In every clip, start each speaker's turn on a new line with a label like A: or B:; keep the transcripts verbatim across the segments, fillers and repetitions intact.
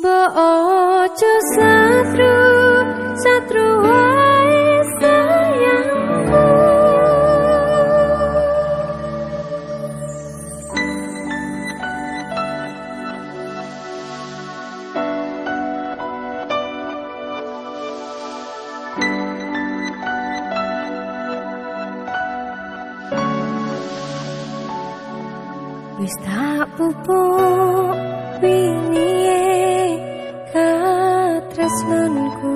A: Ojo satru, satru wae sayangku. Wis tak pupuk wingi katresnanku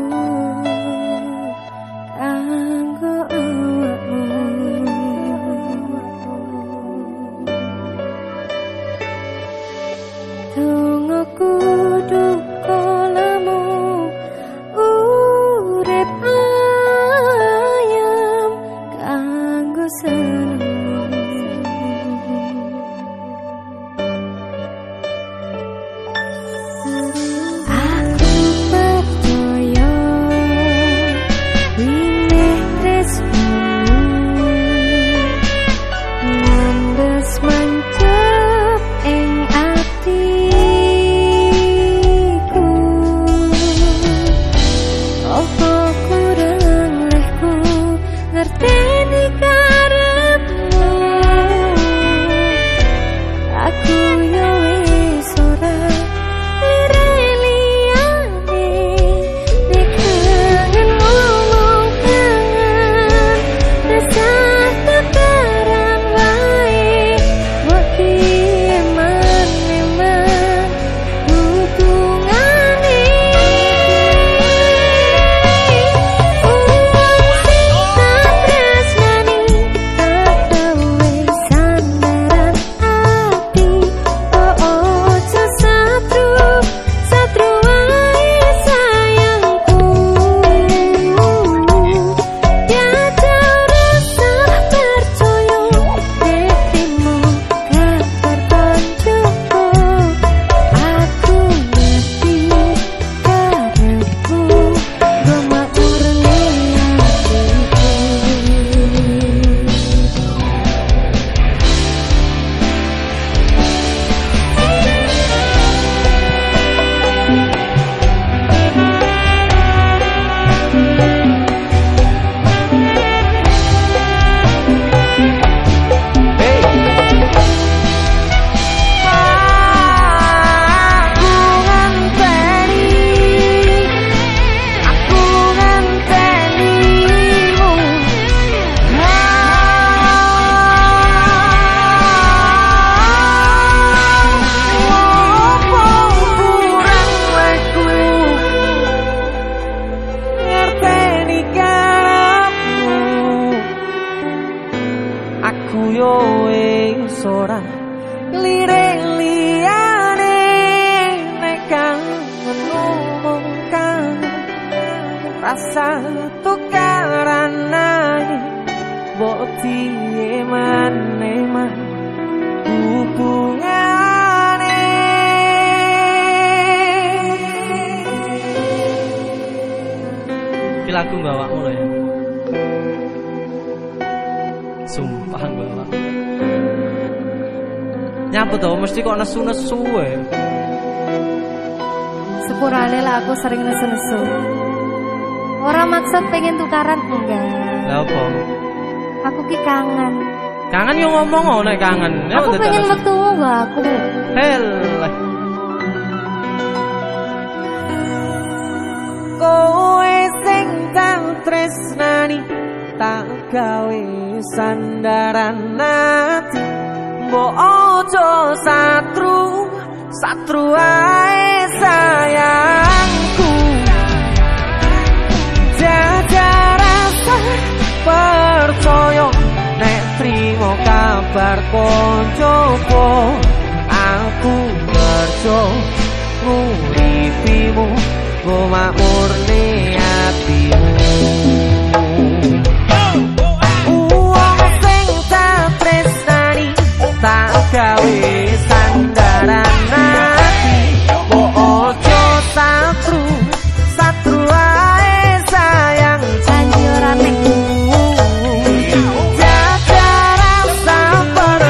A: kanggo awakmu. Dongaku duka lamu urip ayam kanggo seneng.
B: Rasa tukaran naik bukti eman-eman hubungane.
C: Iki lagu gak awakmu lho ya. Sumpah gak awak. Nyapa to mesti kok nesu-nesu wae.
A: Sepurane lah aku sering nesu-nesu. Orang maksud pengen tukaran enggak.
C: Lah apa?
A: Aku ki kangen.
C: Kangen yo ngomong nek kangen. Ya
A: aku pengen metu enggak aku.
C: Hel.
B: Kowe sing tak tresnani tak gawe sandaran ati. Mbok ojo satru, satru ae sayangku. Jajar rasa percaya nek trimo kabar koncoku. Aku kerja nguripimu go makmurne atimu. Uang sing tak tresnani tak gawe sandaran ati. Mbok ojo satru, satru ae sayang sanjurane. Jaga rasa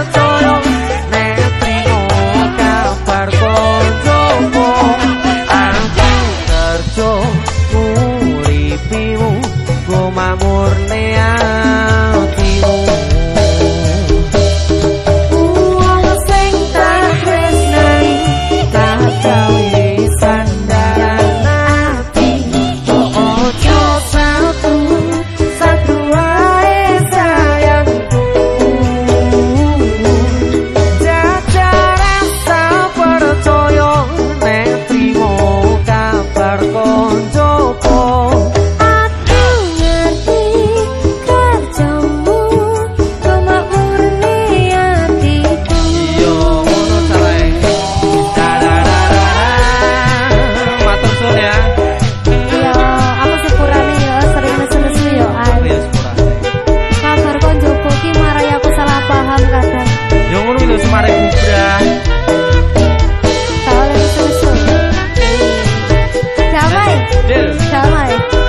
B: percaya nek trimo kabar koncoku. murni atimu. Wong sing tak tresnani tak gawe sandaran ati. Ojo satu satu wae sayangku. Jajal rasa percaya nek trimo kabar koncoku.
A: Aku ngerti kerjamu cuma murni hatiku.
C: Yo ngono carae. Dadadadada. Matur suwun ya.
A: Yo, aku sepurane yo sering nesu-nesu yo an.
C: Ya sepurane.
A: Kabar konjoku ki marai aku salah paham kadang.
C: Yo ngono lho semare bubrah.
A: Tak oleh nesu-nesu. Damai,
C: Del.
A: damai.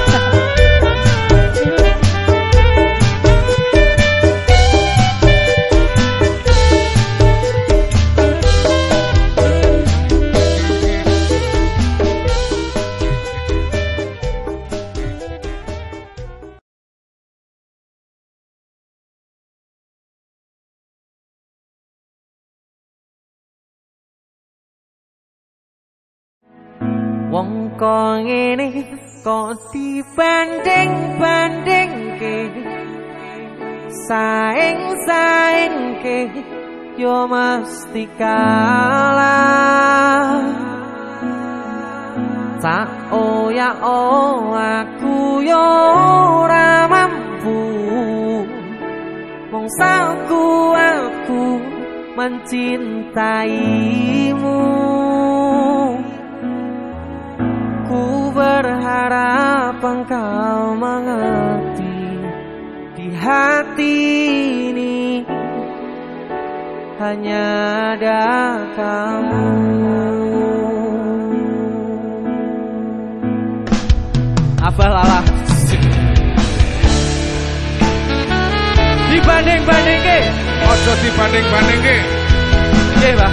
B: Wong kok ngene kok dibanding-bandingke, saing-saingke yo mesti kalah. Tak oya oh aku yo ora mampu, mong saku aku mencintaimu. Ku berharap engkau mengerti, di hati ini hanya ada kamu.
C: Abah lalah. Dibanding-bandingke.
D: Ojo dibanding-bandingke.
C: Nggih, Pak.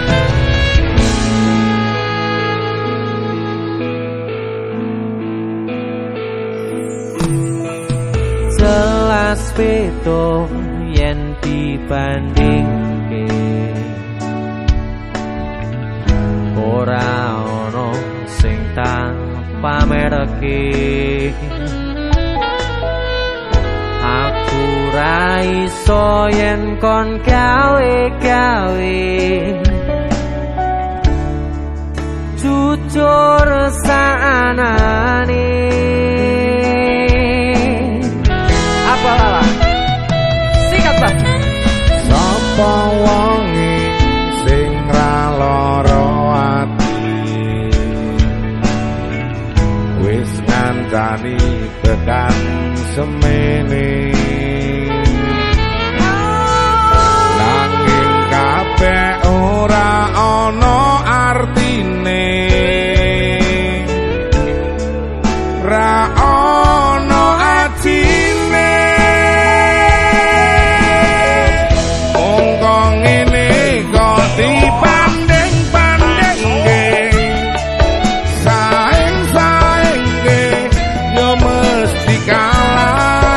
B: Jelas beda yen dibandingke, ora ono sing tak pamerke. Aku ra iso yen kon gawe-gawe, jujur saanane.
C: Apa lalah? Sikat, Pak.
D: Sapa wonge sing ra lara ati, wis ngandani tekan semene. Nanging kabeh ora ana artine, ra ana atine. Monggo ngene kok dibanding-bandingke, saing-saingke yo mesti kalah.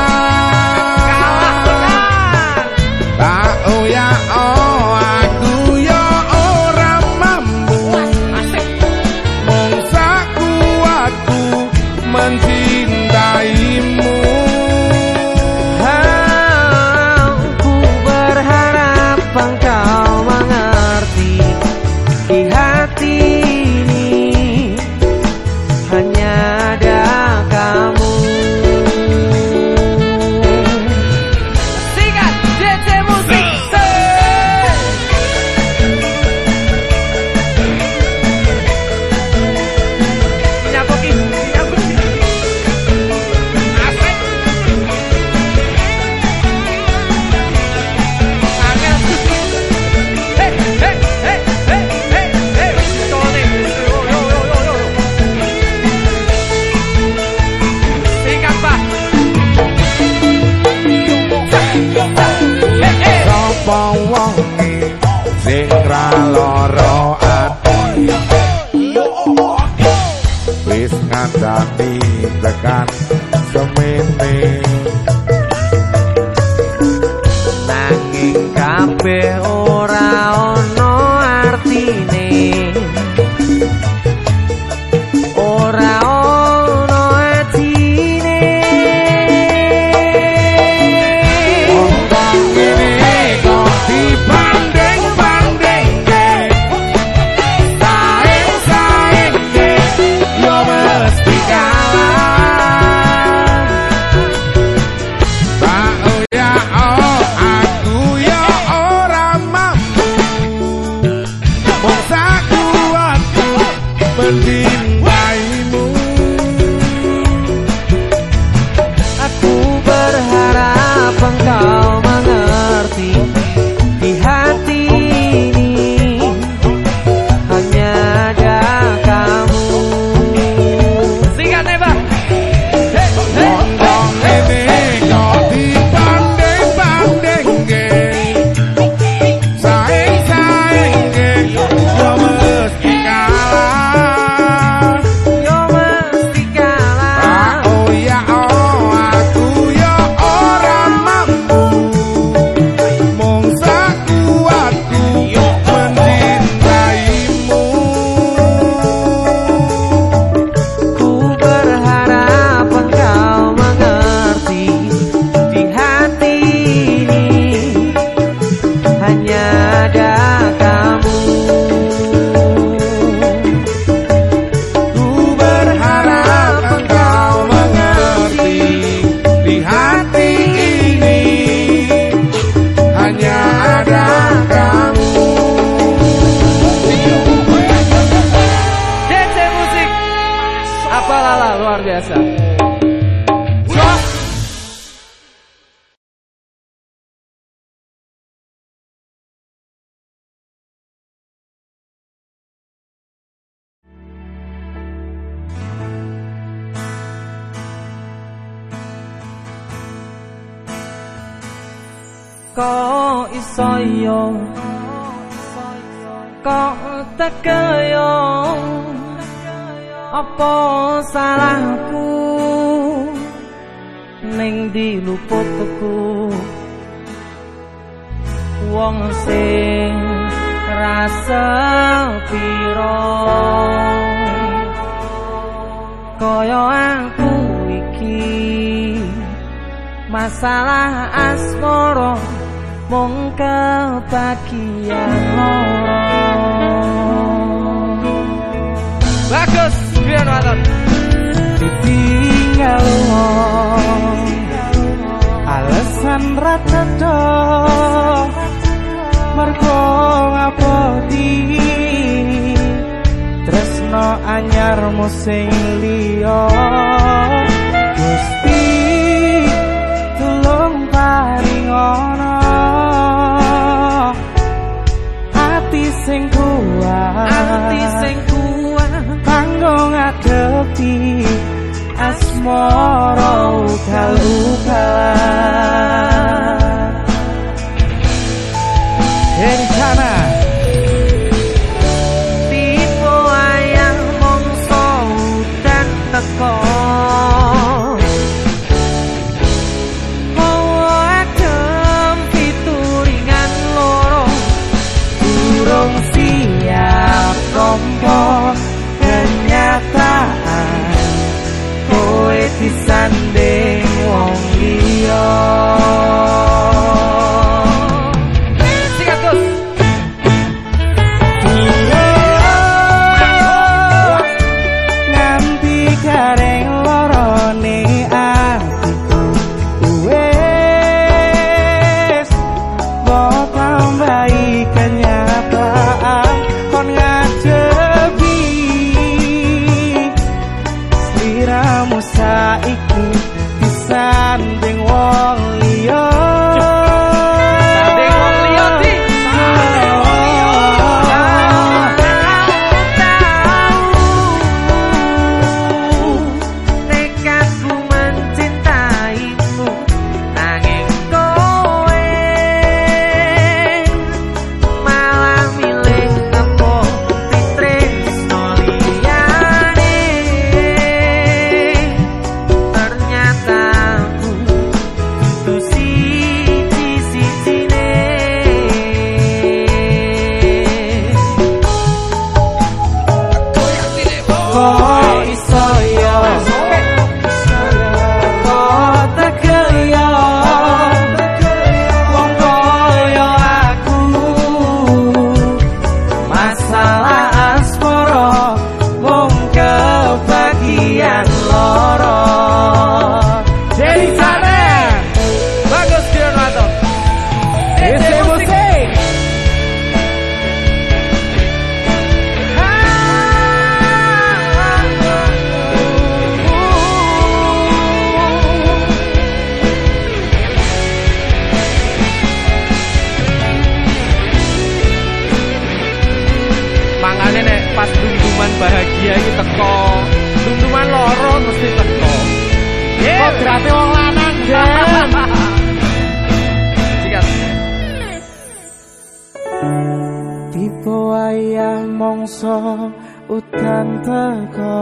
B: kabeh ora ono artine, ora ono atine.
D: Wong ngene kok dibanding-bandingke, saing-saingke yo mesti kalah. Tak ya oh aku yo ora mampu, wong sakuatku mendintaimu.
B: Aku berharap engkau mengerti, di hati ini hanya ada kamu.
C: Singkat nih Bang.
D: Wong ngene kok dibanding-bandingke, saing-saingke yo mesti kalah.
B: Yo mesti kalah.
D: Oh ya oh aku yo ora mampu, mung sakuatku yo mendintaimu.
B: Ku berharap engkau mengerti, di hati ini hanya ada kamu.
D: Ku berharap engkau mengerti, di hati ini hanya ada kamu.
C: D C Musik. Apa lala luar biasa.
B: Kok iso yo, kok teke yo, apa salahku ning diluputku. Wong sing rasa piro kaya aku iki, masalah asmara mung kebagian loro.
C: Bagus, biar nonton.
B: Ditinggal wong alasan rata-rata mergo ngabodi tresno anyarmu sing liya. Gusti tulung paringono ati sing kuat, ati sing kuat kanggo ngadepi asmara ugal-ugalan. Rencana tipe ayang mongso udan teko, adem pituringan loro durung siap nampa kenyataan kowe disanding wong liya.
C: bahagia iki teko. Tuntuman loro mesti teko. Kok berarti wong lanang, Jen. Sikat.
B: Tipe wayah mongso udan teko.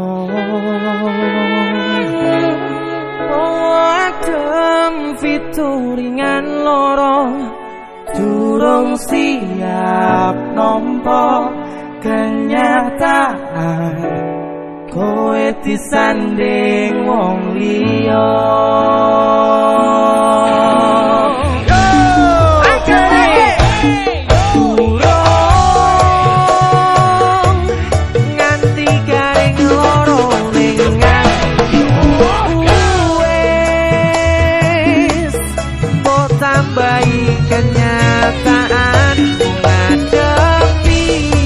B: Adem fituringan loro durung siap nampa kenyataan kowe disanding wong liya. Kenyataan ngadepi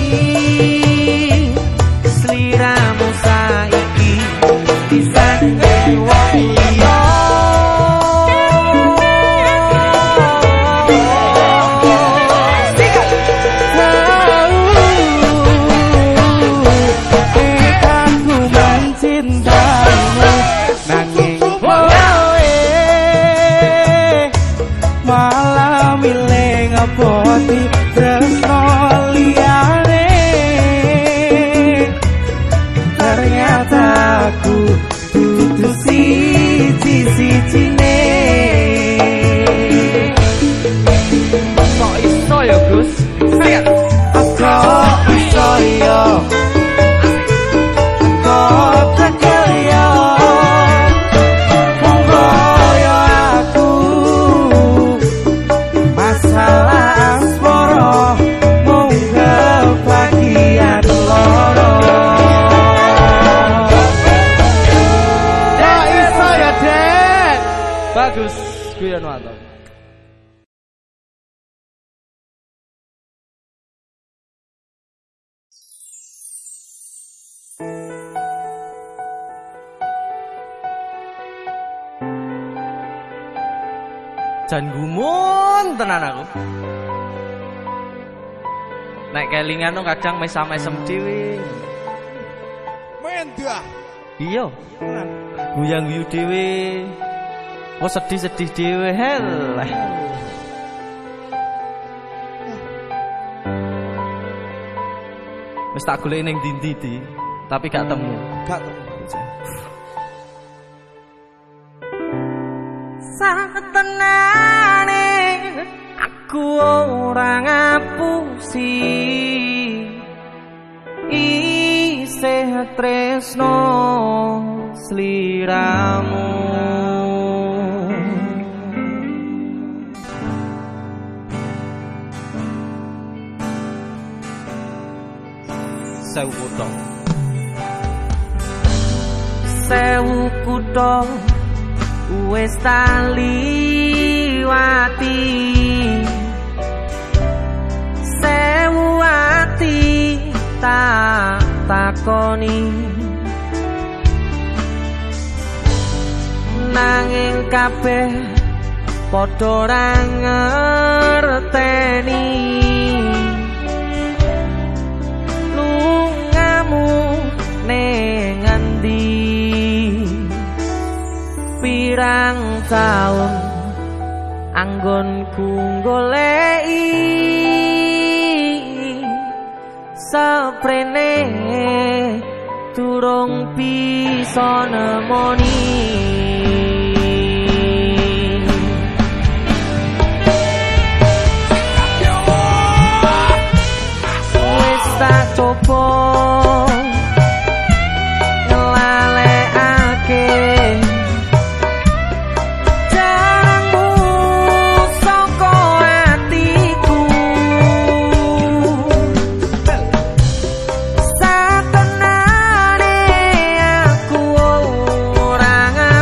B: sliramu saiki disanding wong liya. Aku mencintamu nanging malah milih ngepoti tresno liyane. Ternyata aku dudu siji-sijine.
C: Kok iso ya, Gus? Sikat.
B: Kok iso ya? Kok tekel ya? Masalah asmara mung kebagian loro.
C: Ya iso ya, Den. Bagus, guyon waton. Jan gumun tenan aku. Nek kelingan no kadang mesam-mesem dhewe.
D: Mendah.
C: Iya. Guyang-guyu dhewe. Kok sedih-sedih dhewe hel. Wis tak golek ning ndi-ndi, tapi gak temu.
D: Gak temu.
B: Satenane aku ora ngapusi isih tresno sliramu.
C: Sewu kutho.
B: Sewu kutho wis tak liwati. Sewu ati tak takoni, nanging kabeh padha ora ngerteni lungamu ning endi. Pirang taun anggonku goleki saprene durung bisa nemoni. Wis tak coba ngelalekake
E: Satenane aku ora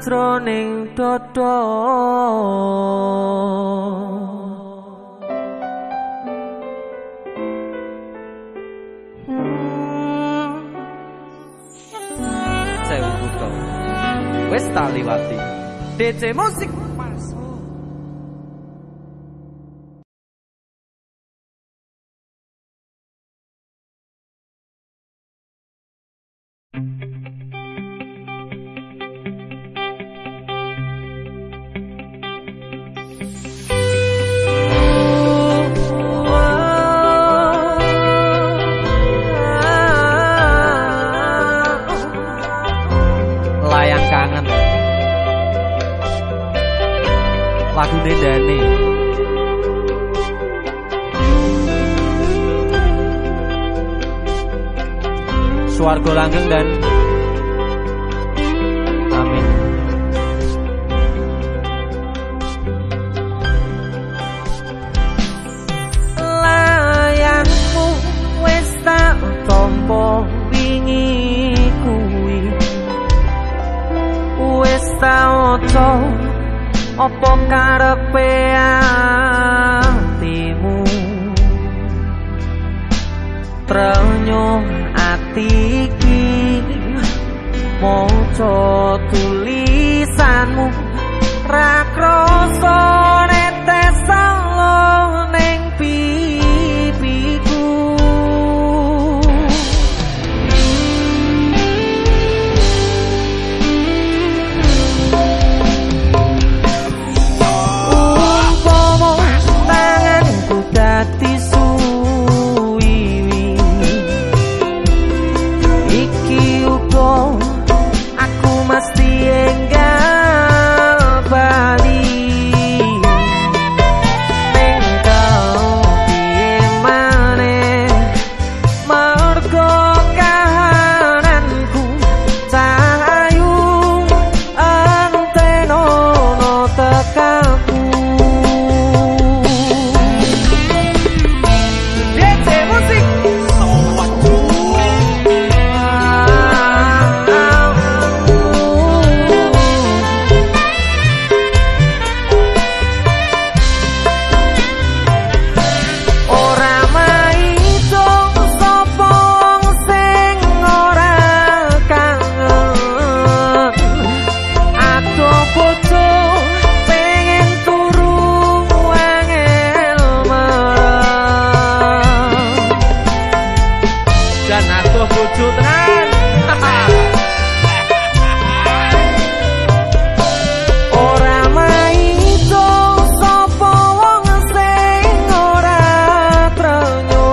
B: jroning dodo. Sewu kutho wis tak liwati. D C Musik Layang Kangen lagune Dani. Swarga langgeng dan amin. Layangmu wis tak tampa wingi kuwi, wis tak oco apa karepe atimu. Trenyo ati iki maca tulisanmu, ra krasa netes salo ning pipiku. Umpama tanganku dadi suwiwi, iki uga aku mesti enggal bali. Enggal piye maneh mergo kahananku cahayu antenono tekaku. D C Musik ora maido sapa wong sing ora kangen. Aku bojo pengen turu angel marang, dan aku bojo tenan. Ora maido sapa wong sing ora trenyo,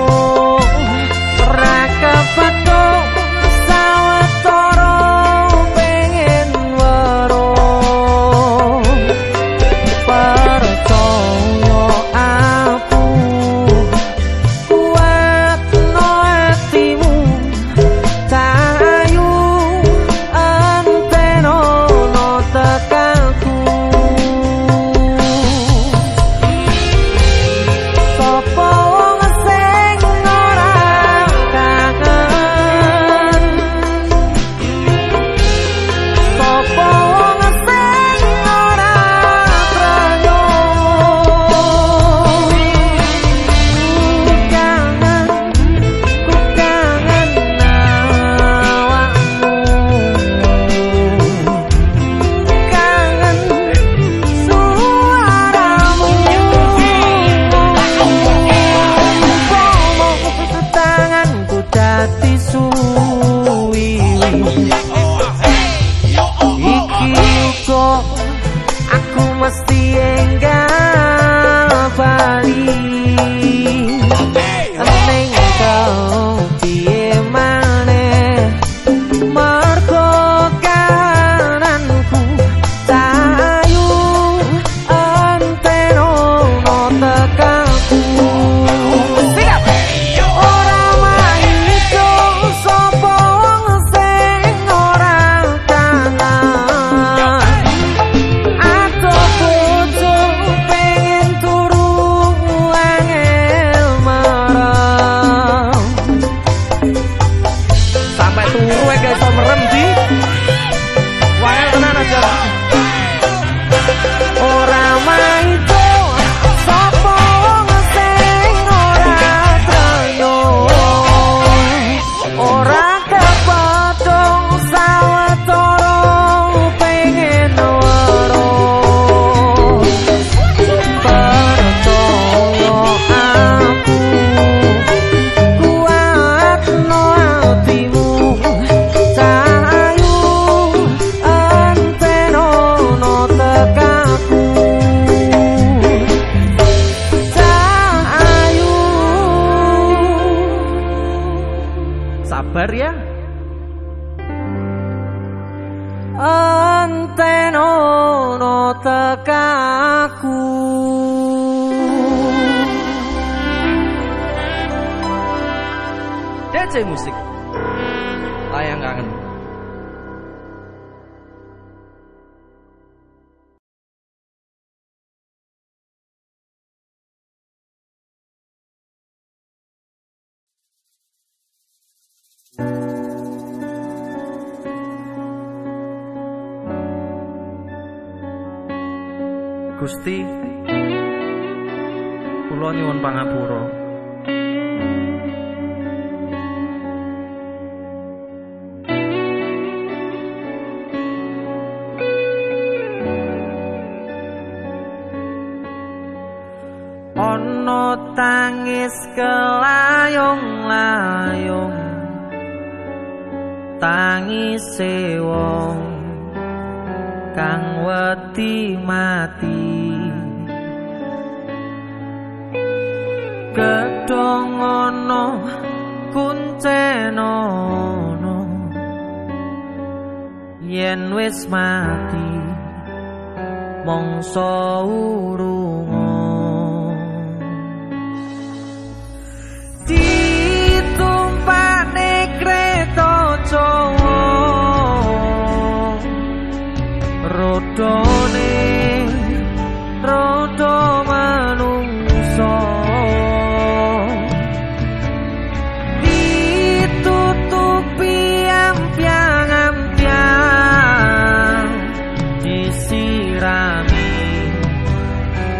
B: ora kepethuk sawetara pengen weruh. Percaya aku kuatno atimu, sabar ya.
E: Antenono tekaku
B: D C Musik Layang Kangen.
C: Gusti, kula nyuwun pangapura.
E: Ana tangis kelayung-layung, tangise wong kang wedi mati, gedhong ana kuncenono yen wis mati mangsa urunga. Ditumpane kreta Jawa rodone rodo manungsa, ditutupi ampiang-ampiang, disirami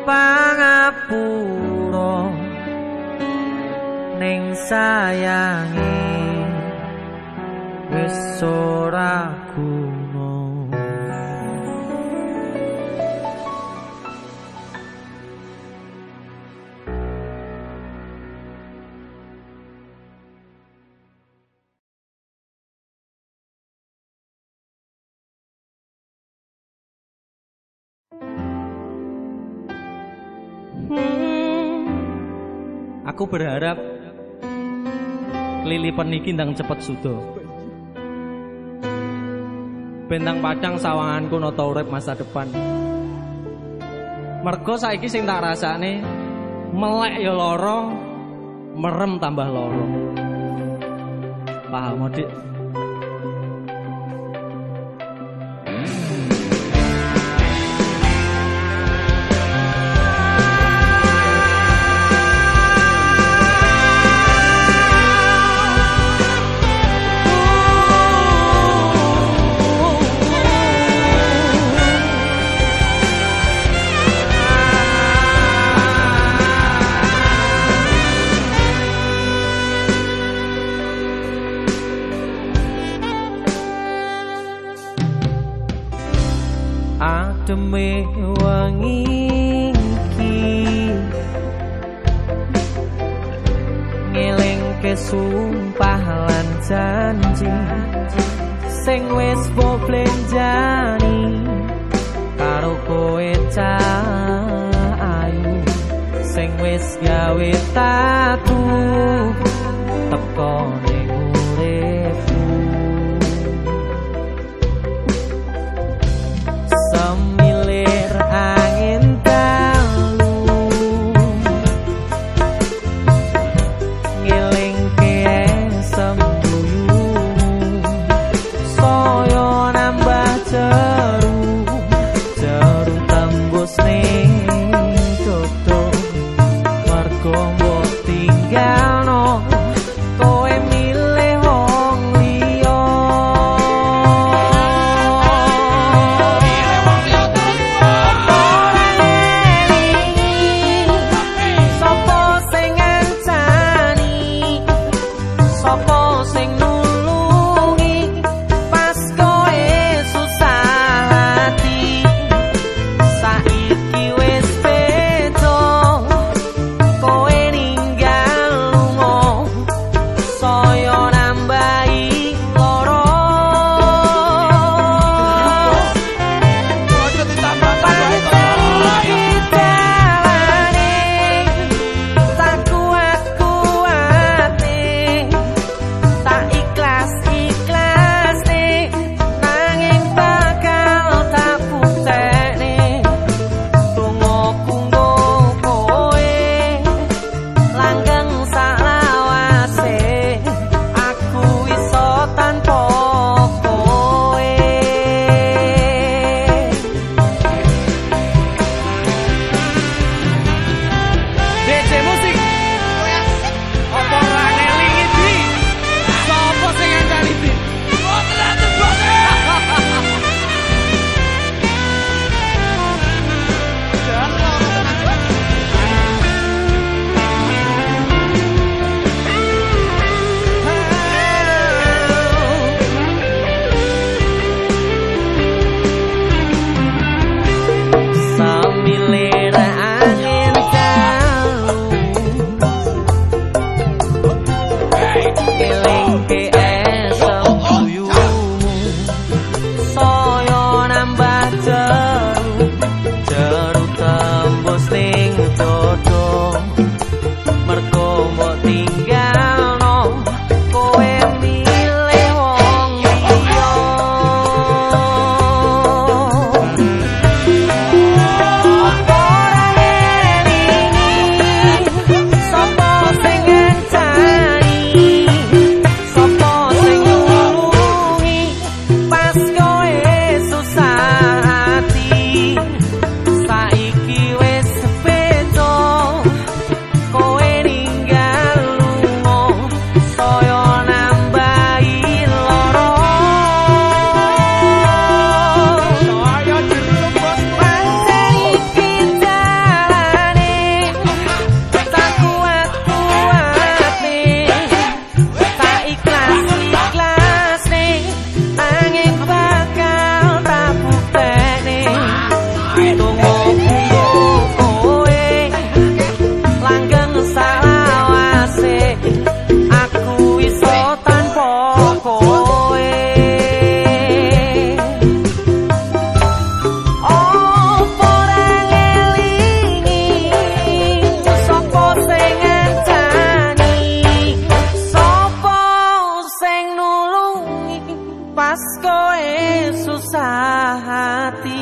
E: pangapura ning sayange wis ora guna.
B: Aku berharap kelilipan iki ndang cepet sudo. Bentang padang sawanganku nata urip masa depan. Mergo saiki sing tak rasane melek ya lara, merem tambah lara. Paham, Dik?
E: Demi wangi iki ngelingke sumpah lan janji sing wis mbok blenjani karo kowe cah ayu sing wis gawe tatu teko ning uripku. Semilir angin dalu ngelingke sembuyumu saya nambah jeru jeru tembus ning dodo mergo mbok tinggalno kowe milih wong liya.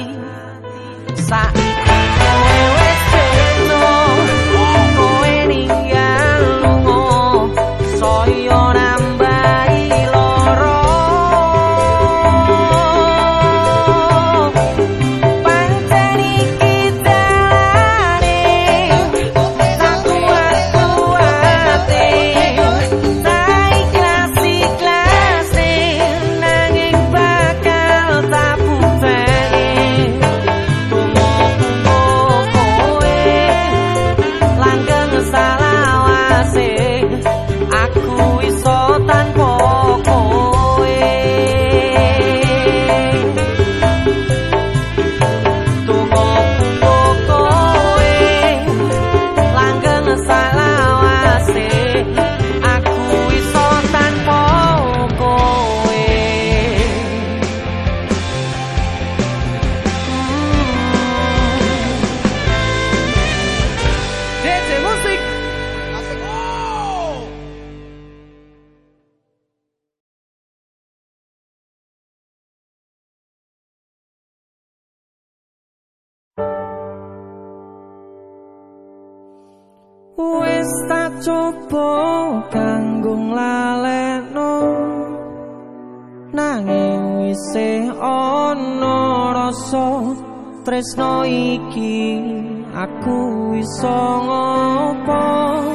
E: saiki kowe wis beda kowe ninggal lunga saya nambahi loro pancen iki dalane tak kuat-kuate tak ikhlas-ikhlase nanging bakal tak puteni tunggu-tunggu kowe langgeng salawase aku iso tanpa kowe tunggu-tunggu kowe langgeng salawase aku iso tanpa kowe
B: D J Musik.
E: wis tak coba kanggo nglalekno nanging isih ana rasa tresno iki aku iso ngopo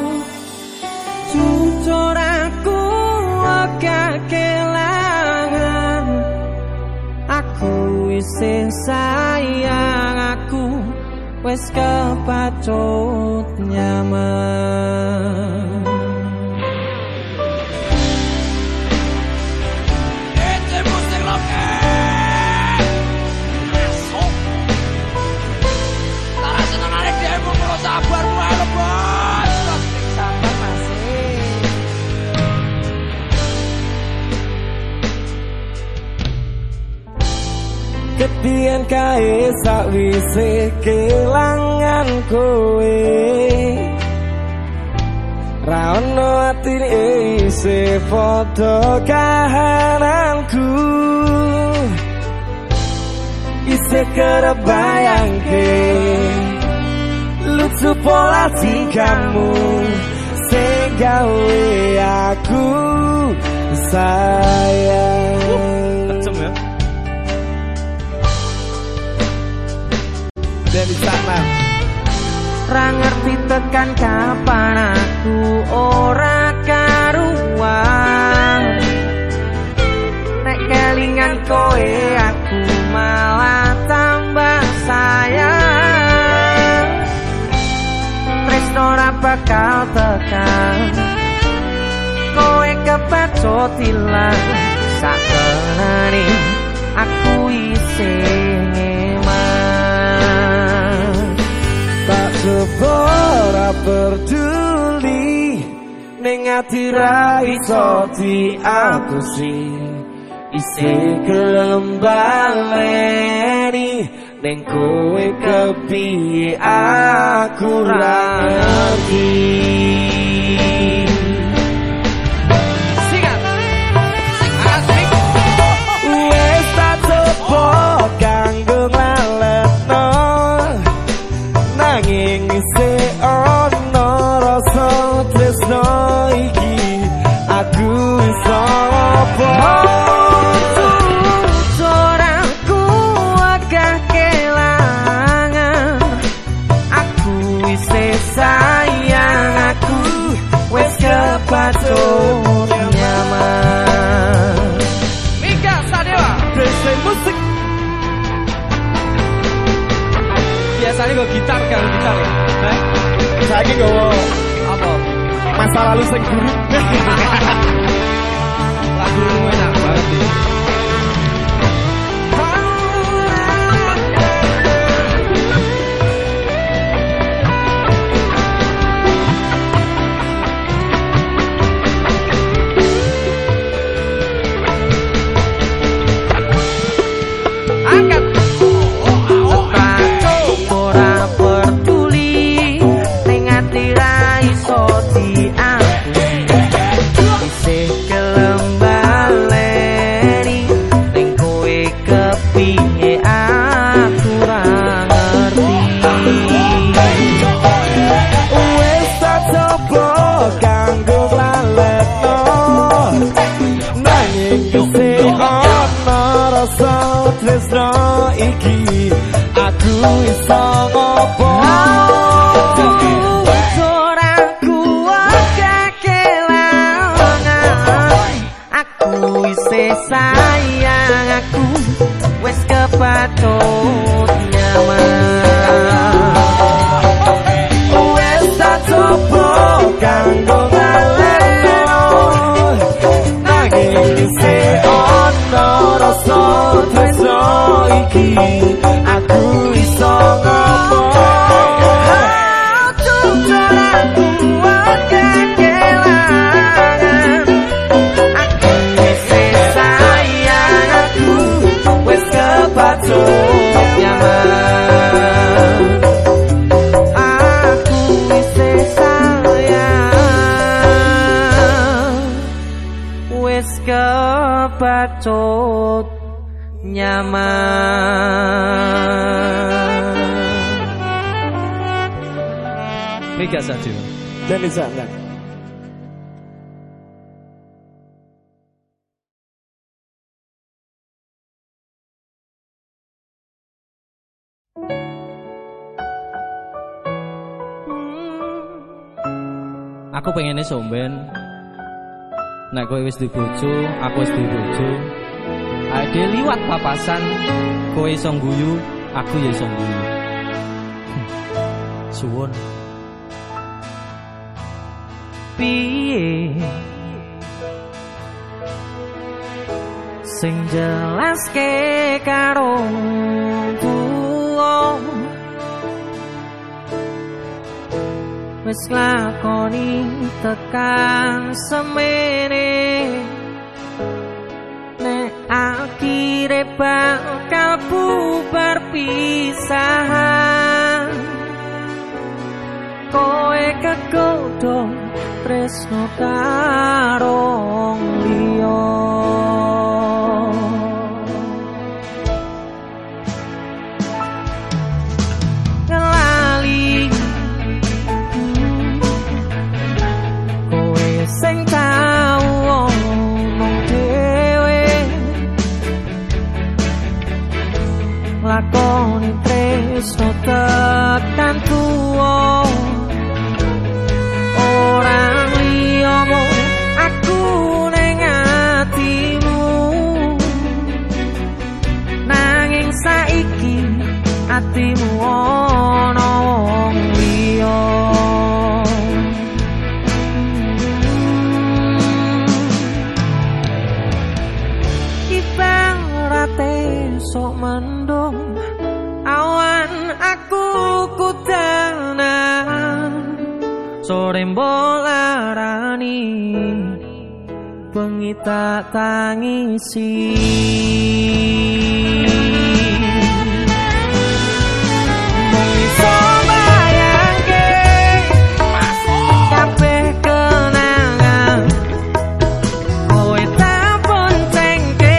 E: jujur aku agak kelangan aku isih sayang aku wis kepacut nyaman
D: D J Musik Roket masuk Tara seneng arek dhewe perlu sabar wae bos
E: sabar masih
C: Kedian kae sakwise kelangan kowe ra ono atine isih padha kahananku isih kerep bayangke lucu pola tingkahmu sing gawe aku sayang.
B: Kenceng ya.
C: Dari sana
E: ra ngerti tekan kapan aku ora karuan nek kelingan kowe aku malah tambah sayang tresno ora bakal tekan kowe kepacut ilang sakenane aku isih
C: tak sebora peduli ning ati ra iso diapusi isih gelem baleni ning kowe kepiye aku ra ngerti wis tak coba kanggo nglalekno nanging isih ana rasa tresno iki aku iso apa
E: jujur aku agak kelangan aku isih sayang aku wis kepacut nyaman
B: Mika Sadewa.
C: D J Musik
B: Biasanya gue gitar kan gitar ya. Nah,
C: saiki gowo
B: apa?
C: masa lalu sing buruk
B: Lagu lu enak banget nih.
E: angkat ora peduli ning ati ra iso diampuni isih gelem baleni
C: iki aku iso ngopo
E: ora kuat kelangan aku isih sayang aku wis kepatut nyaman
C: wis tak coba kanggo ngaleno nanging isih ono rasa tresno iki aku iso ngopo
E: Kepacut nyaman
B: Mega saja
C: dan di sana
B: aku pengennya somben nek kowe wis duwe bojo, aku wis duwe bojo. Ade liwat papasan, kowe iso guyu, aku ya iso guyu. Suwun.
E: Piye sing jelaske karo wong wis lakoni tekan semene nek akhire bakal bubar pisahan kowe kegodo tresno karo liya sing tau ngomong dhewe lakoni tresno tekan tuwa ora liyamu aku ning atimu nanging saiki atimu ana wong liya sok mendung awan aku kudanan sore mbolarani bengi tak tangisi mung iso bayangke kabeh kenangan kowe tak boncengke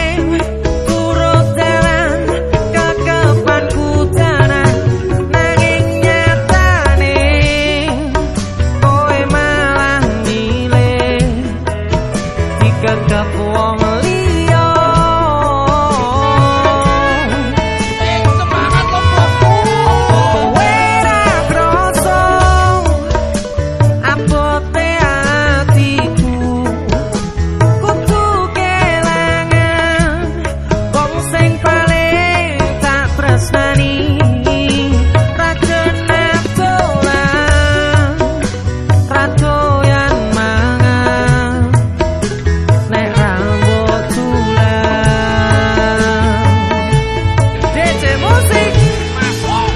E: Gagap wong liya
D: semangat lo
E: kowe ra kroso abote atiku kudu kelangan wong sing paling tak tresnani ra kenal dolan ra doyan mangan nek rambut tulang D J musik
D: masuk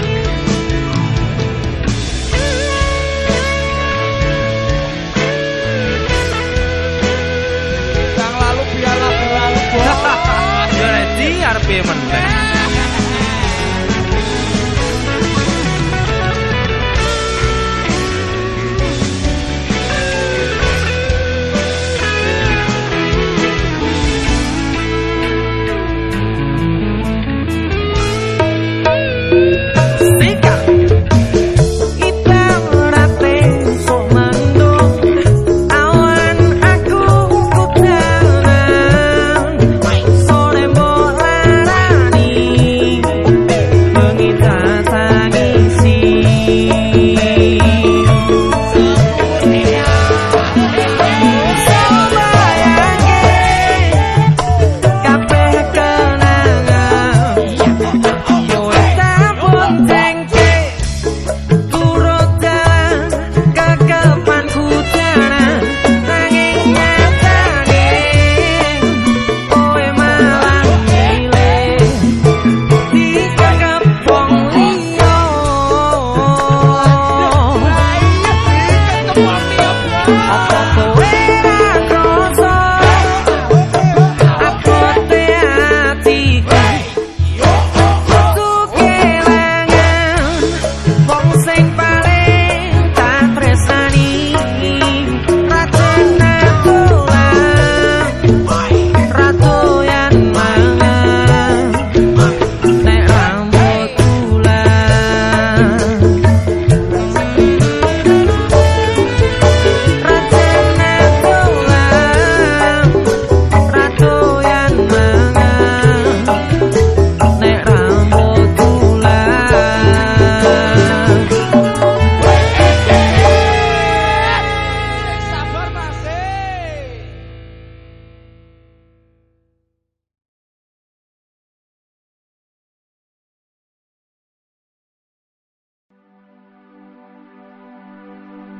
D: yang lalu biarlah berlalu bos
B: Ya ready arep meneh.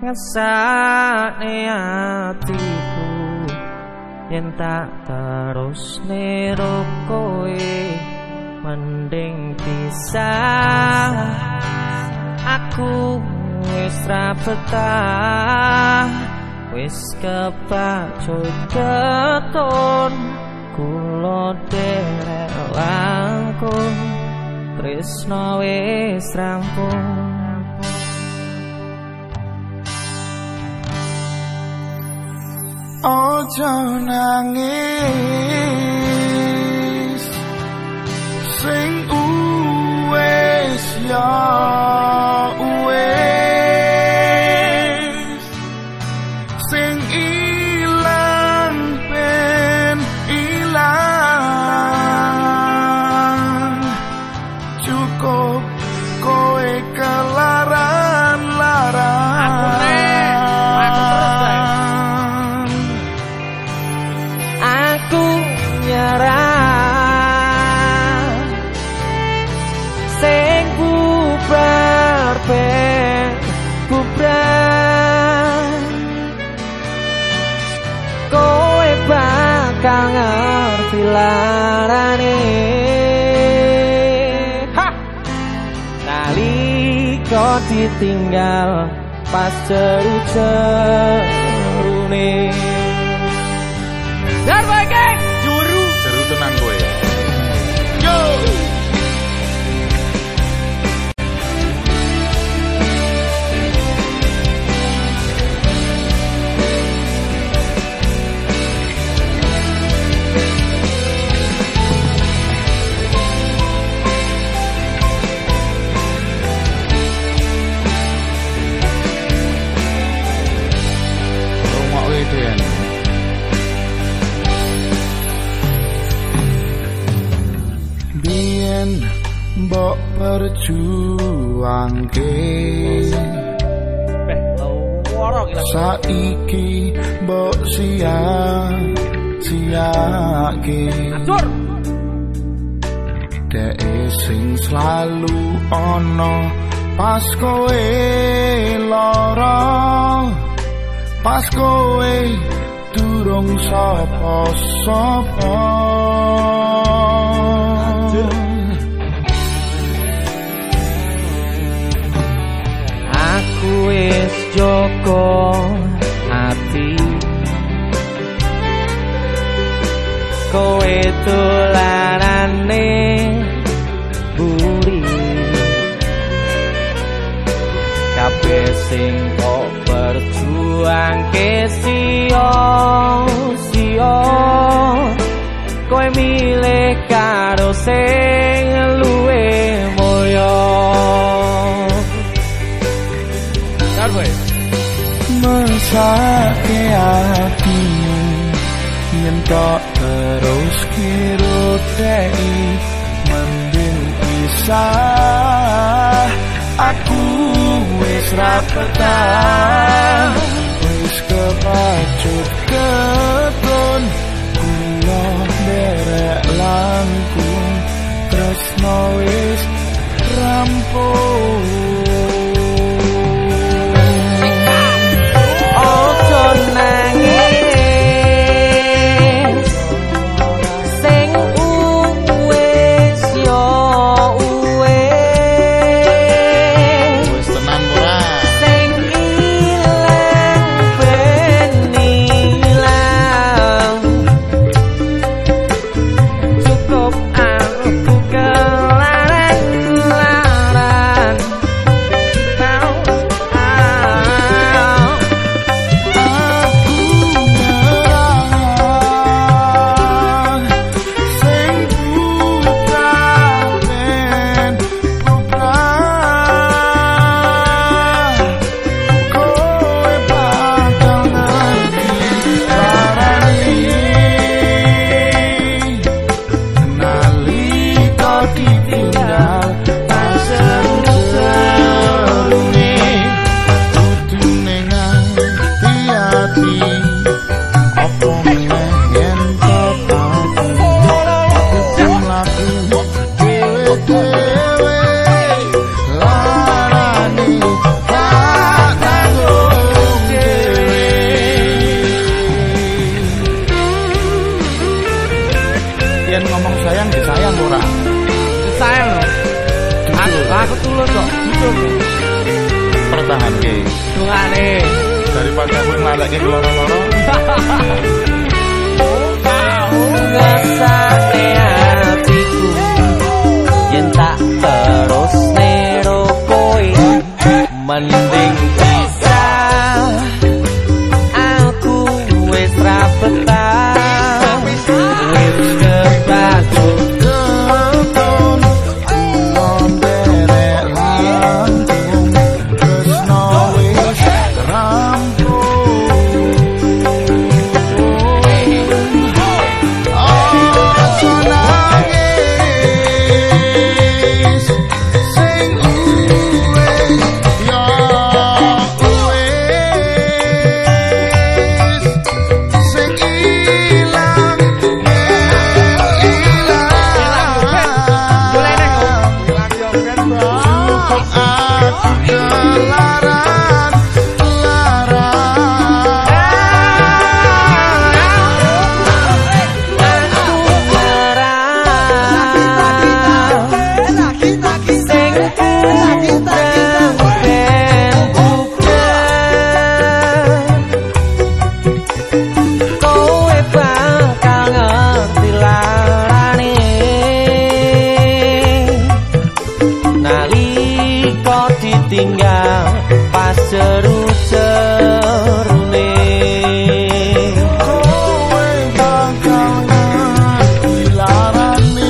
E: ngesakne atiku yen tak terusne karo kowe mending pisah aku wis ra betah wis kepacut keton kula derek langkung tresno wis rampung.
F: Ojo nangis sing uwes ya uwes sing ilang ben ilang cukup kowe kelaran-laran
E: aku nyerah sing bubar ben bubar kowe bakal ngerti larane ha nalika ditinggal pas jeru-jerune Darboy geng juru
F: seru tenan kowe yo mbok perjuangke saiki mbok sia-siake dek sing selalu ana pas kowe lara pas kowe durung sapa-sapa
E: wis joko ati kowe dolanane buri kabeh sing kok berjuangke sia-sia kowe milih karo sing luwe moyo
F: mesake atimu yen kok terus kirutei mending pisah aku wis ra betah wis kepacut keton kula derek langkung tresno wis rampung
C: aku tulus kok.
F: Pertahan ke.
C: Dungane.
F: Daripada aku ngelalekke loro-loro.
E: Ngesane hatiku yen tak terus nero kowe mending pisah. Aku wis ra betah wis kebacut
F: Keton Nonderek lantung Tresno wis rampung Ojo nangis Sing uwe Ya uwis Sing ilang Cukup aku kelaran
E: tinggal pas seru-serune
F: Kowe bakal ngerti larane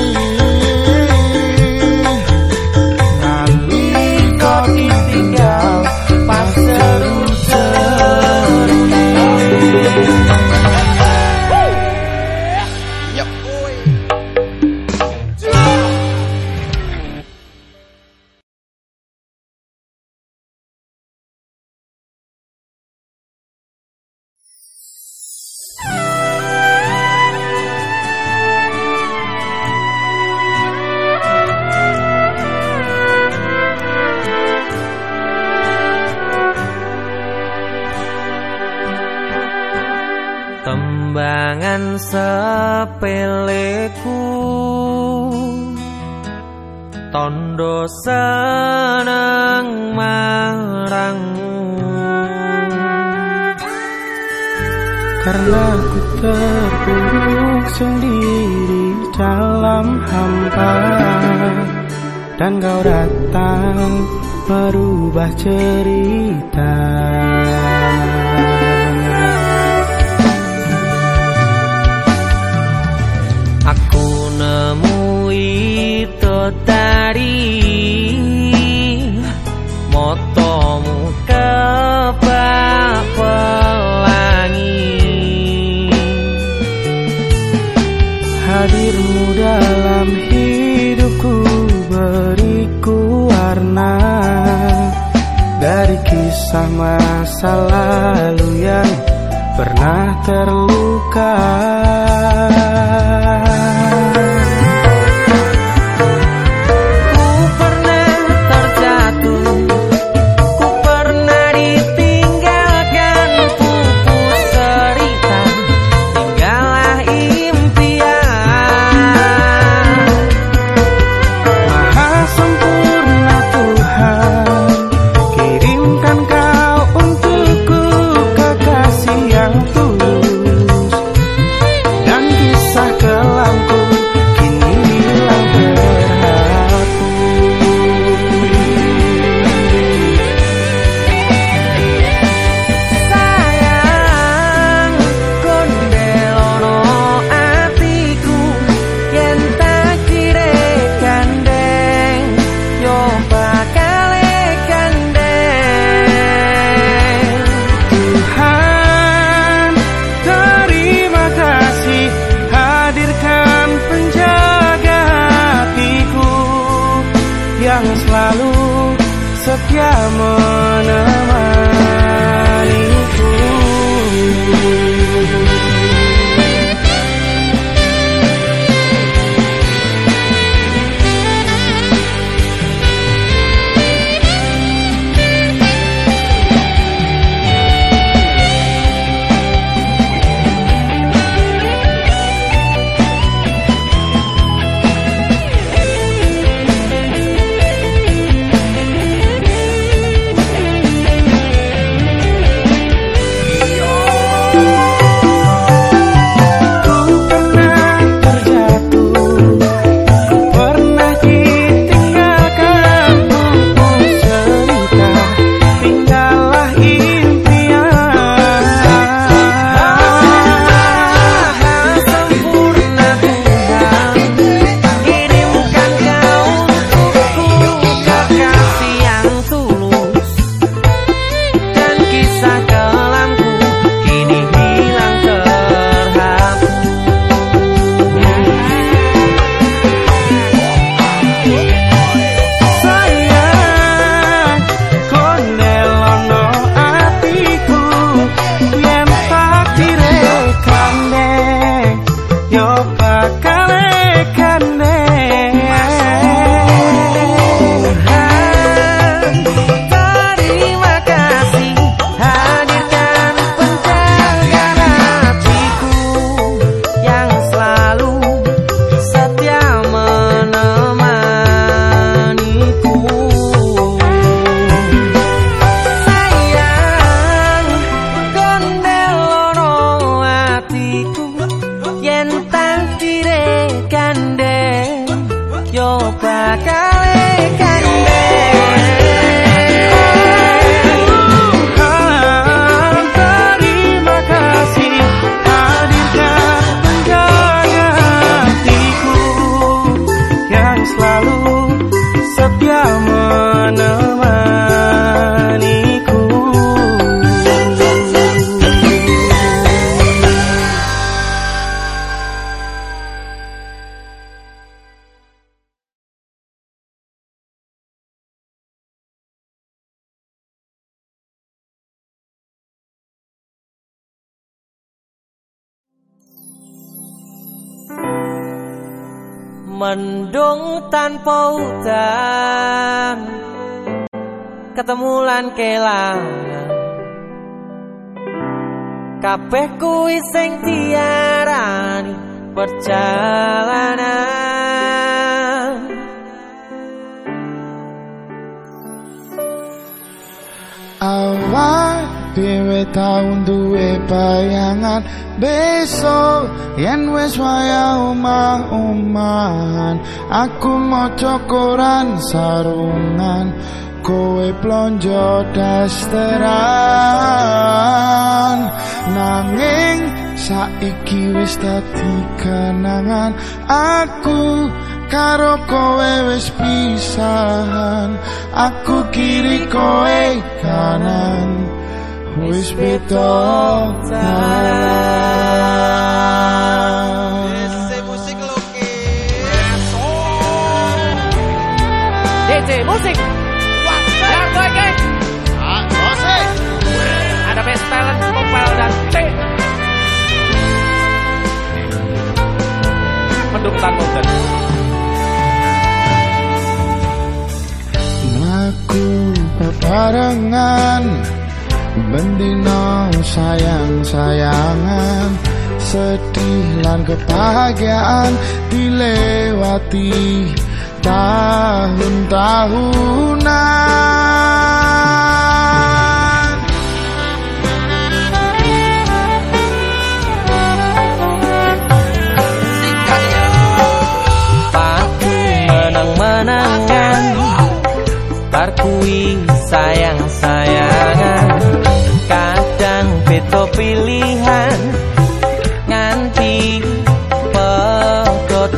F: Nalika
E: ditinggal pas seru-serune. Tembangan sepeleku tondo seneng marangmu
F: Karena ku terpuruk sendiri dalam hampa Dan kau datang merubah cerita
E: Aku nemui tadi motomu kebak pelangi
F: Hadirmu dalam hidupku beriku warna Dari kisah masa lalu yang pernah terluka setia menemaniku.
E: mendung tanpa udan, ketemu lan kelangan, kabeh kuwi sing diarani perjalanan.
F: Awak dhewe tau duwe bayangan besok yen wis waya omah-omahan. Aku maca koran sarungan, kowe plonjo dasteran. Nanging saiki wis dadi kenangan, aku karo kowe wis pisahan. Aku kiri kowe kanan, wis beda dalan.
D: Ese musik loke.
C: D J musik.
D: Wah,
C: Yang gue geng.
D: ah, musik.
C: Ada best talent vokal dan C. Mendung tanpa udan.
F: Aku bebarengan bendino sayang-sayangan, sedih lan kebahagiaan dilewati tahun-tahunan.
E: Paku menang-menangan, bar kuwi sayang-sayangan, kadang beda pilihan nganti pedot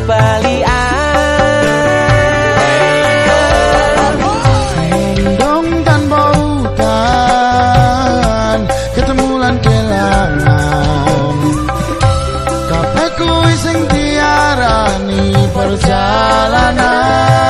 E: balian.
F: Mendung tanpa udan, ketemu lan kelangan, kabeh kuwi sing diarani perjalanan.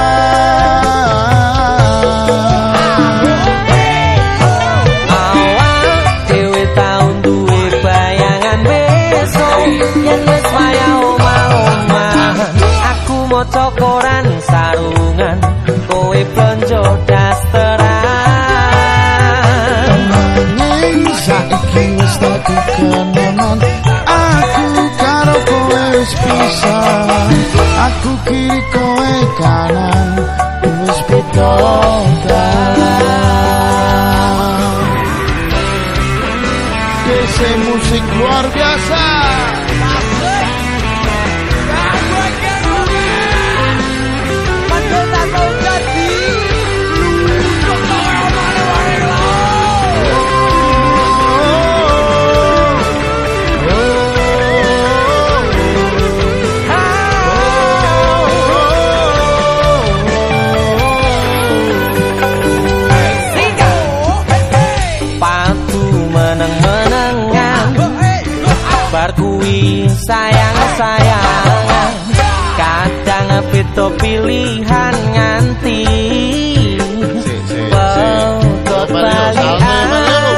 E: Maca koran sarungan, kowe blonjo dasteran.
F: Nanging saiki wis dadi kenangan, aku karo kowe wis pisah. Aku kiri kowe kanan, wis beda dalan. Dese musik luar biasa.
E: Bar kuwi sayang-sayangan, kadang beda pilihan nganti pedot balian.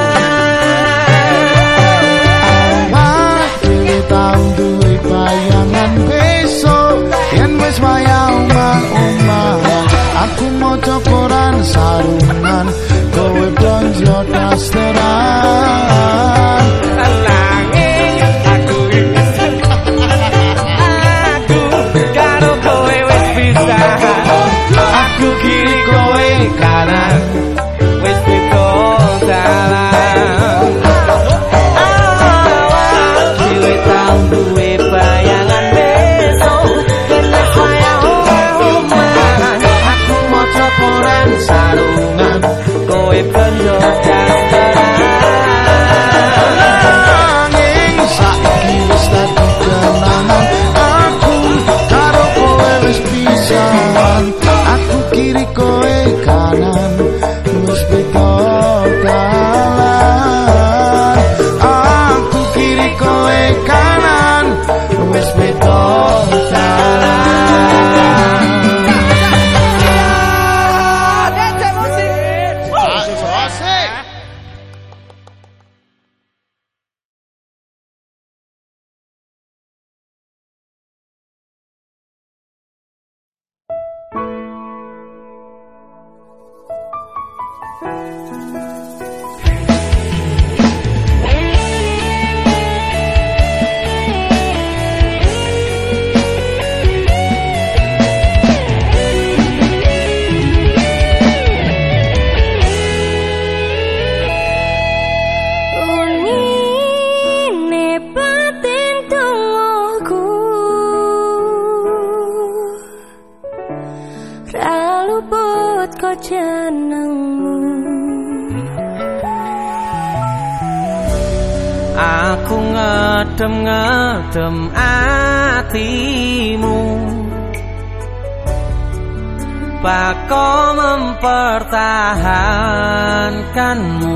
F: Awak dhewe tau duwe bayangan besok yen wis waya omah-omahan. Aku maca koran sarungan, kowe blonjo dasteran.
E: Aku kiri kowe kanan, wis beda dalan. Awak dhewe tau duwe bayangan besok yen wis waya omah-omahan. Aku maca koran sarungan, kowe blonjo dasteran.
F: Nanging saiki wis dadi kenangan, aku karo kowe wis pisahan. Aku kiri kowe kanan, wis beda dalan. Aku kiri kowe kanan, wis beda dalan.
D: D J musik.
E: Aku ngedem-ngedem atimu, bako mempertahankanmu.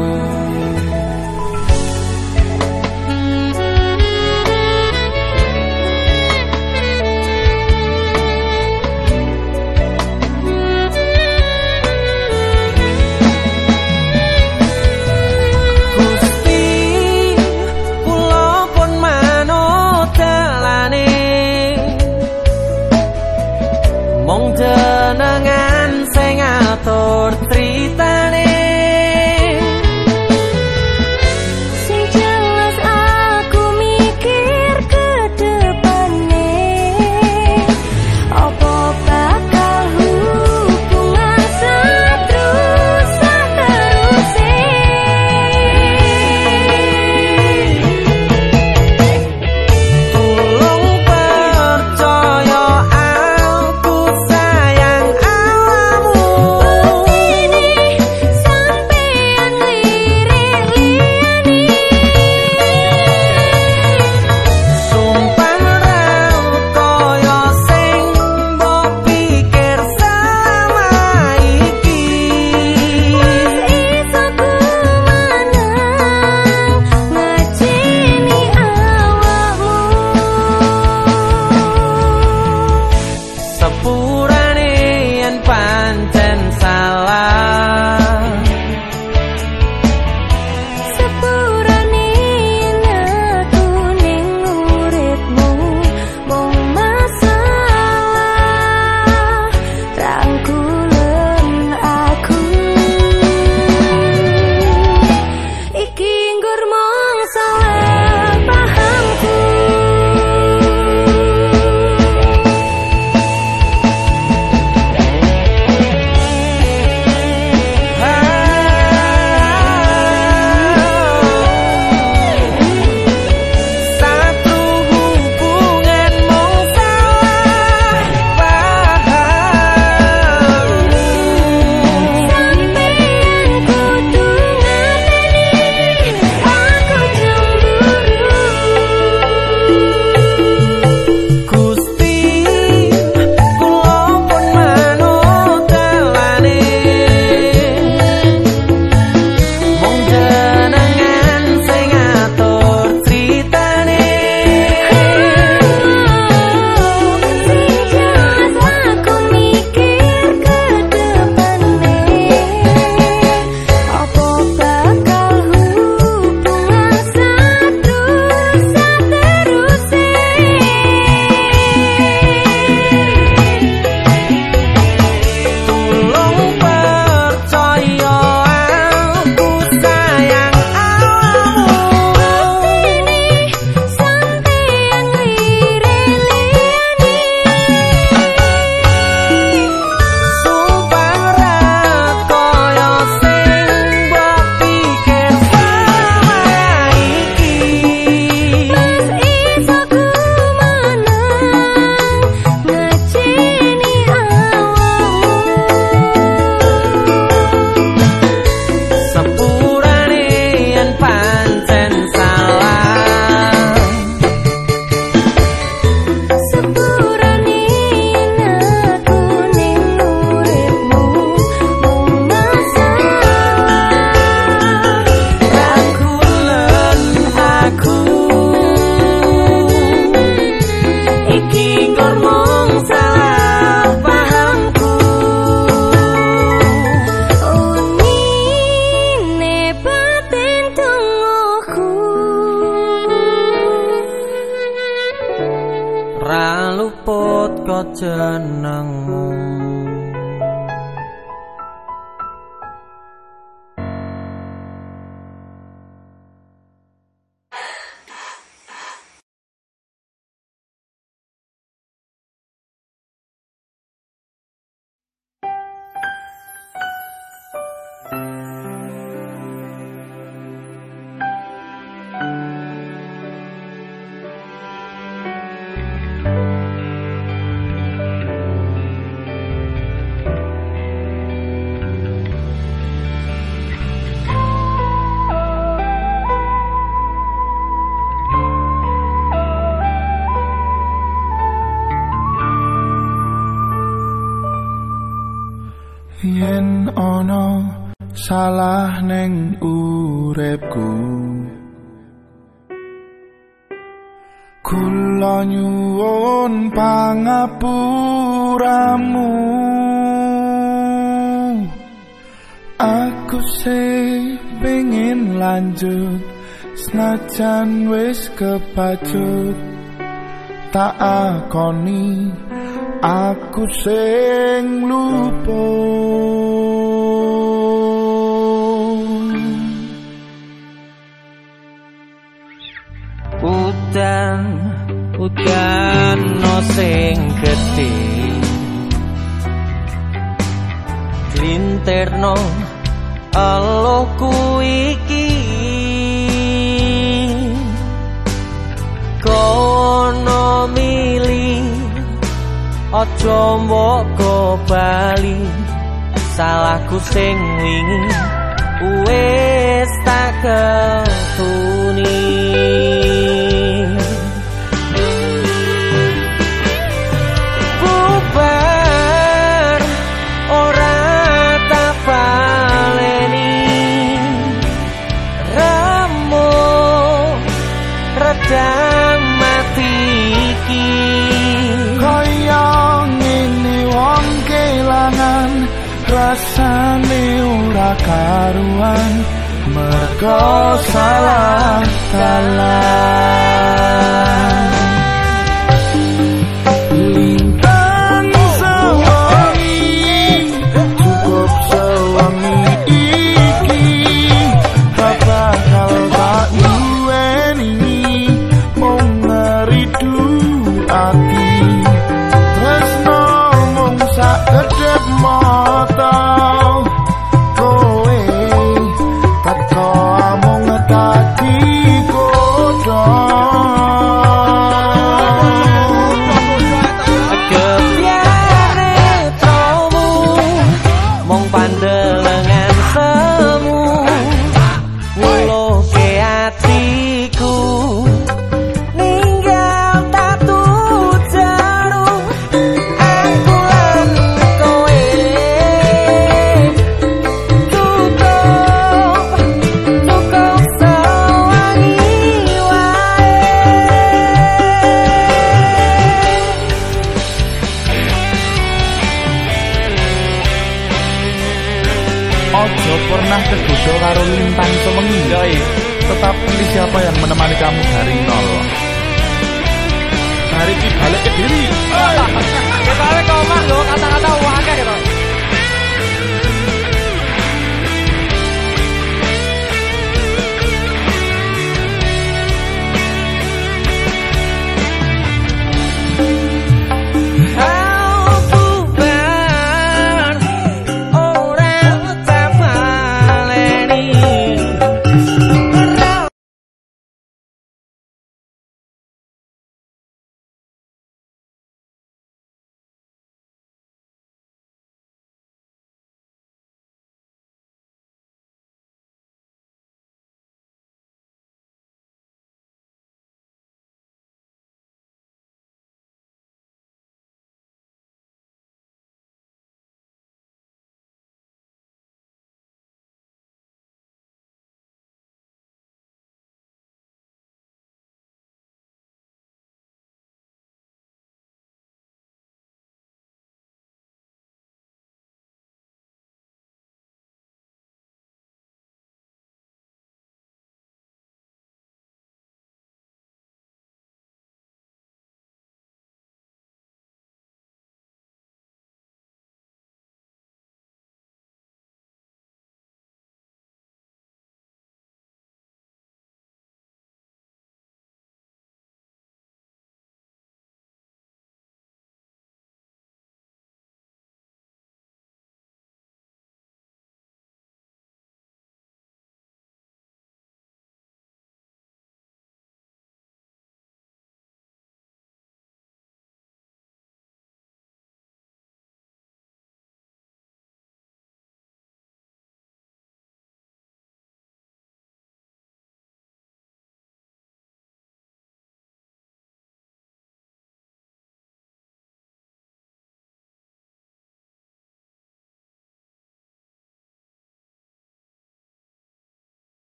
E: Mong jenengan sing ngatur tritane,
G: sing jelas aku mikir ke depane, apa bakal hubungan seterus seterusé.
E: Tolong percaya luput kok jenengmu.
F: ono salah neng uripku, kula nyuwun pangapuramu. Aku sih pengen lanjut senajan wis kepacut, tak akoni aku sing luput.
E: Udan, udan no sing gedhe, glinterno eluku iki. Kono mili aja mbok bali, salahku sing wingi wis tak ketuni. Bubar ora tak baleni, remuk redang mati iki.
F: Kaya ngene wong kelangan rasane ora karuan, mergo salah dalan. Lintang sewangi, cukup sewangi iki, gak bakal tak duweni, mung ngeridu ati. Tresno mung sak kedhep mata, kowe teko amung tadi
E: Kebiare tromu mung pandelengan semu, nguloke atiku ninggal tatu jarum. Aku lan kowe cukup, cukup sewangi wae.
F: Ojo pernah tergoda karo lintang sewengi. Tetap pilih siapa yang menemani kamu dari nol. Hari ini balik ke diri.
C: Kita balik ke omah lho, kata-kata wakil gitu.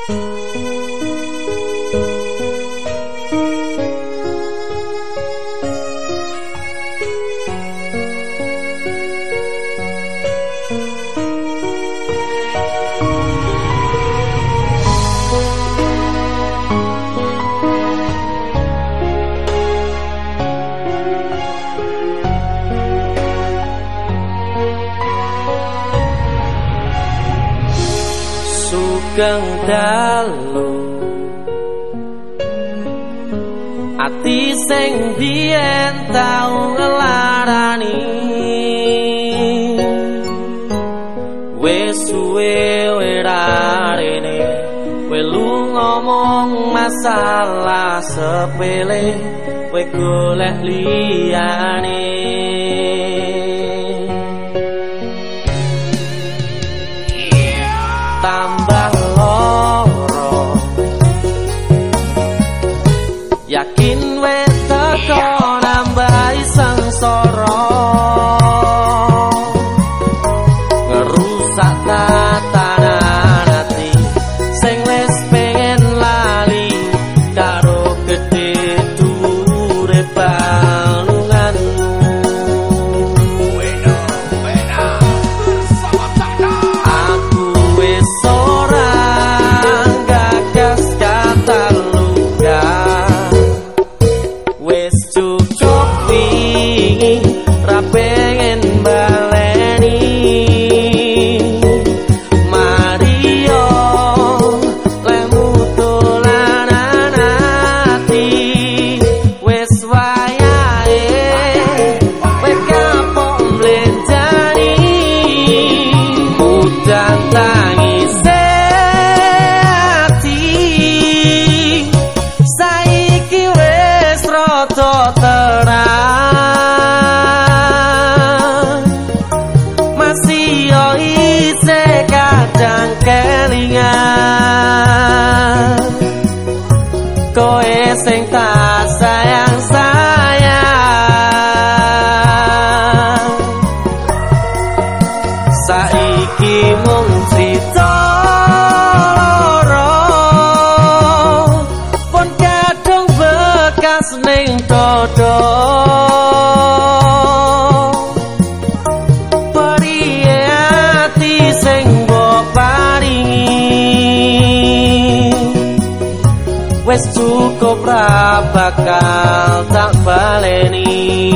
E: Sugeng dalu ati sing biyen tau ngelarani wis suwe werarene welu ngomong masalah sepele we golek liyane tambah loro yakin wis teko nambahi sengsara ngerusak tatanan ati sing wis pengen lali karo gedhe dhuwure balunganmu wena wena bersama Cakna aku wis ora gagas kata luka wis cukup wingi ra pengen baleni Mario lemu dolanan ati wis wayahe kowe kapok mlenjani udan tangise ati saiki wis rada terang masih yo isih kadang kelingan koe sing tak sayang-sayang saiki mung crita loro pun kadung bekas ning dodo periye ati sing mbok paringi wis cukup ra bakal tak baleni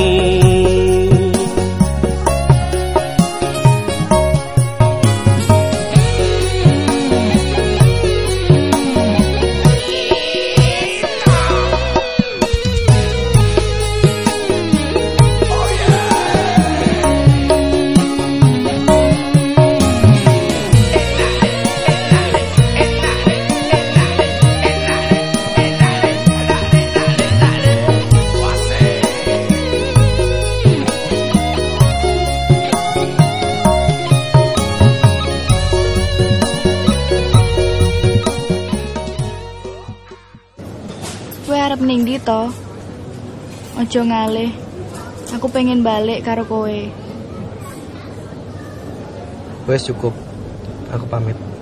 H: Kowe arep ning ndi to? Aja ngalih. Aku pengen balik karo kowe.
I: Wes cukup. Aku pamit.